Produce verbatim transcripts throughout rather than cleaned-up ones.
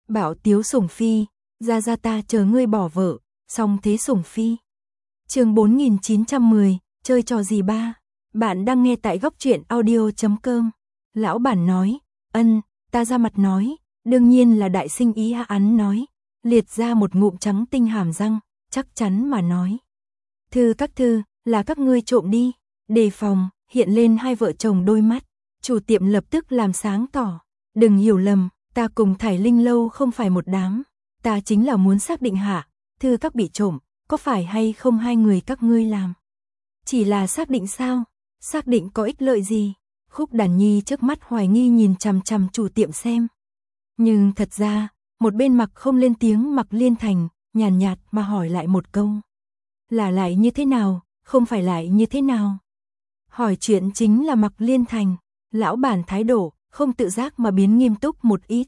Bảo Tiếu Sủng Phi, ra ra ta chờ ngươi bỏ vợ, xong thế Sủng Phi. Chương bốn nghìn chín trăm mười, chơi trò gì ba? Bạn đang nghe tại góc truyện audio chấm com. Lão bản nói, ân, ta ra mặt nói, đương nhiên là đại sinh ý. Hạ Án nói, liệt ra một ngụm trắng tinh hàm răng, chắc chắn mà nói. Thư các thư, là các ngươi trộm đi. Đề phòng, hiện lên hai vợ chồng đôi mắt. Chủ tiệm lập tức làm sáng tỏ. Đừng hiểu lầm, ta cùng Thải Linh Lâu không phải một đám. Ta chính là muốn xác định hạ, thư các bị trộm, có phải hay không hai người các ngươi làm. Chỉ là xác định sao? Xác định có ích lợi gì? Khúc Đàn Nhi trước mắt hoài nghi nhìn chằm chằm chủ tiệm xem. Nhưng thật ra, một bên mặc không lên tiếng Mặc Liên Thành, nhàn nhạt mà hỏi lại một câu. Là lại như thế nào, không phải lại như thế nào? Hỏi chuyện chính là Mặc Liên Thành, lão bản thái độ, không tự giác mà biến nghiêm túc một ít.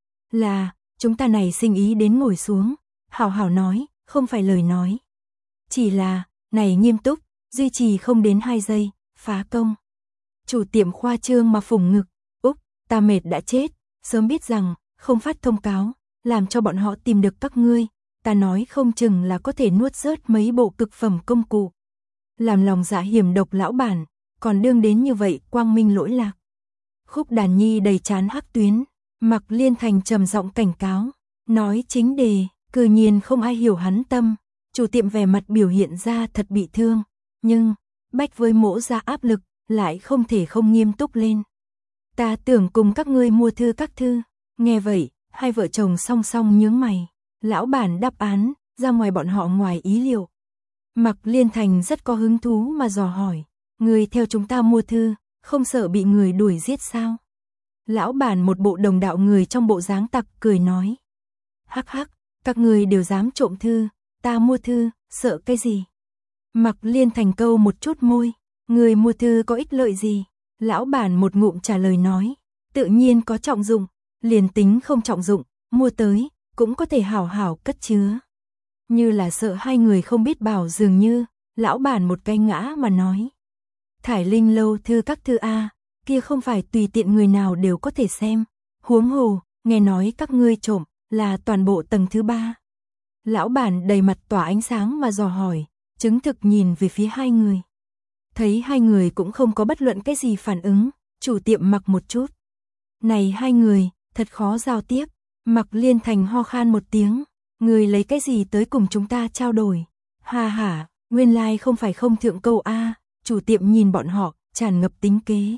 Là, chúng ta này sinh ý đến ngồi xuống, hảo hảo nói, không phải lời nói. Chỉ là, này nghiêm túc, duy trì không đến hai giây, phá công. Chủ tiệm khoa trương mà phủng ngực, Úc, ta mệt đã chết, sớm biết rằng, không phát thông cáo, làm cho bọn họ tìm được các ngươi, ta nói không chừng là có thể nuốt rớt mấy bộ cực phẩm công cụ. Làm lòng dạ hiểm độc lão bản, còn đương đến như vậy quang minh lỗi lạc. Khúc Đàn Nhi đầy chán hắc tuyến, Mặc Liên Thành trầm giọng cảnh cáo, nói chính đề, cư nhiên không ai hiểu hắn tâm. Chủ tiệm vẻ mặt biểu hiện ra thật bị thương, nhưng bách với mỗ ra áp lực, lại không thể không nghiêm túc lên. Ta tưởng cùng các ngươi mua thư các thư. Nghe vậy, hai vợ chồng song song nhướng mày. Lão bản đáp án, ra ngoài bọn họ ngoài ý liệu. Mặc Liên Thành rất có hứng thú mà dò hỏi, người theo chúng ta mua thư, không sợ bị người đuổi giết sao? Lão bản một bộ đồng đạo người trong bộ dáng tặc cười nói. Hắc hắc, các người đều dám trộm thư, ta mua thư, sợ cái gì? Mặc Liên Thành câu một chút môi, người mua thư có ích lợi gì? Lão bản một ngụm trả lời nói, tự nhiên có trọng dụng, liền tính không trọng dụng, mua tới, cũng có thể hảo hảo cất chứa. Như là sợ hai người không biết bảo dường như, lão bản một cái ngã mà nói. Thải Linh Lâu thư các thư A, kia không phải tùy tiện người nào đều có thể xem. Huống hồ, nghe nói các ngươi trộm, là toàn bộ tầng thứ ba. Lão bản đầy mặt tỏa ánh sáng mà dò hỏi, chứng thực nhìn về phía hai người. Thấy hai người cũng không có bất luận cái gì phản ứng, chủ tiệm mặc một chút. Này hai người, thật khó giao tiếp. Mặc Liên Thành ho khan một tiếng, người lấy cái gì tới cùng chúng ta trao đổi? Ha ha, nguyên lai like không phải không thượng câu A. Chủ tiệm nhìn bọn họ, tràn ngập tính kế.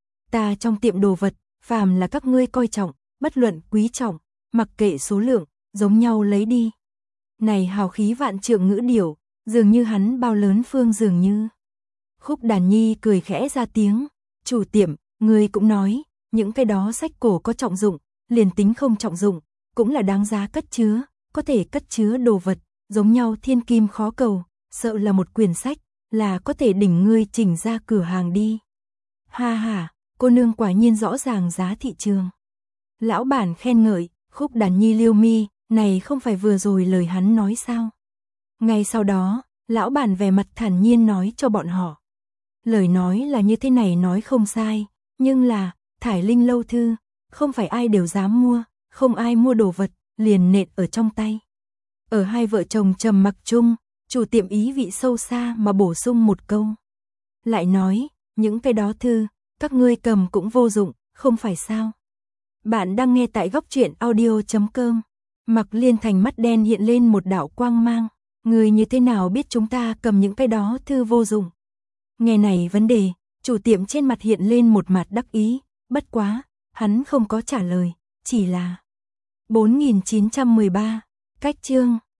Ta trong tiệm đồ vật, phàm là các ngươi coi trọng, bất luận quý trọng, mặc kệ số lượng, giống nhau lấy đi. Này hào khí vạn trượng ngữ điệu, dường như hắn bao lớn phương dường như. Khúc Đàn Nhi cười khẽ ra tiếng, chủ tiệm, ngươi cũng nói, những cái đó sách cổ có trọng dụng, liền tính không trọng dụng, cũng là đáng giá cất chứa, có thể cất chứa đồ vật, giống nhau thiên kim khó cầu, sợ là một quyển sách, là có thể đỉnh ngươi chỉnh ra cửa hàng đi. Ha ha, cô nương quả nhiên rõ ràng giá thị trường. Lão bản khen ngợi, Khúc Đàn Nhi liêu mi, này không phải vừa rồi lời hắn nói sao? Ngay sau đó, lão bản vẻ mặt thản nhiên nói cho bọn họ. Lời nói là như thế này nói không sai, nhưng là, Thải Linh Lâu thư, không phải ai đều dám mua, không ai mua đồ vật, liền nện ở trong tay. Ở hai vợ chồng trầm mặc chung, chủ tiệm ý vị sâu xa mà bổ sung một câu. Lại nói, những cái đó thư, các ngươi cầm cũng vô dụng, không phải sao? Bạn đang nghe tại góc truyện audio chấm com. Mặc Liên Thành mắt đen hiện lên một đạo quang mang. Người như thế nào biết chúng ta cầm những cái đó thư vô dụng? Nghe này vấn đề, chủ tiệm trên mặt hiện lên một mặt đắc ý. Bất quá, hắn không có trả lời, chỉ là bốn nghìn chín trăm mười ba, cách chương.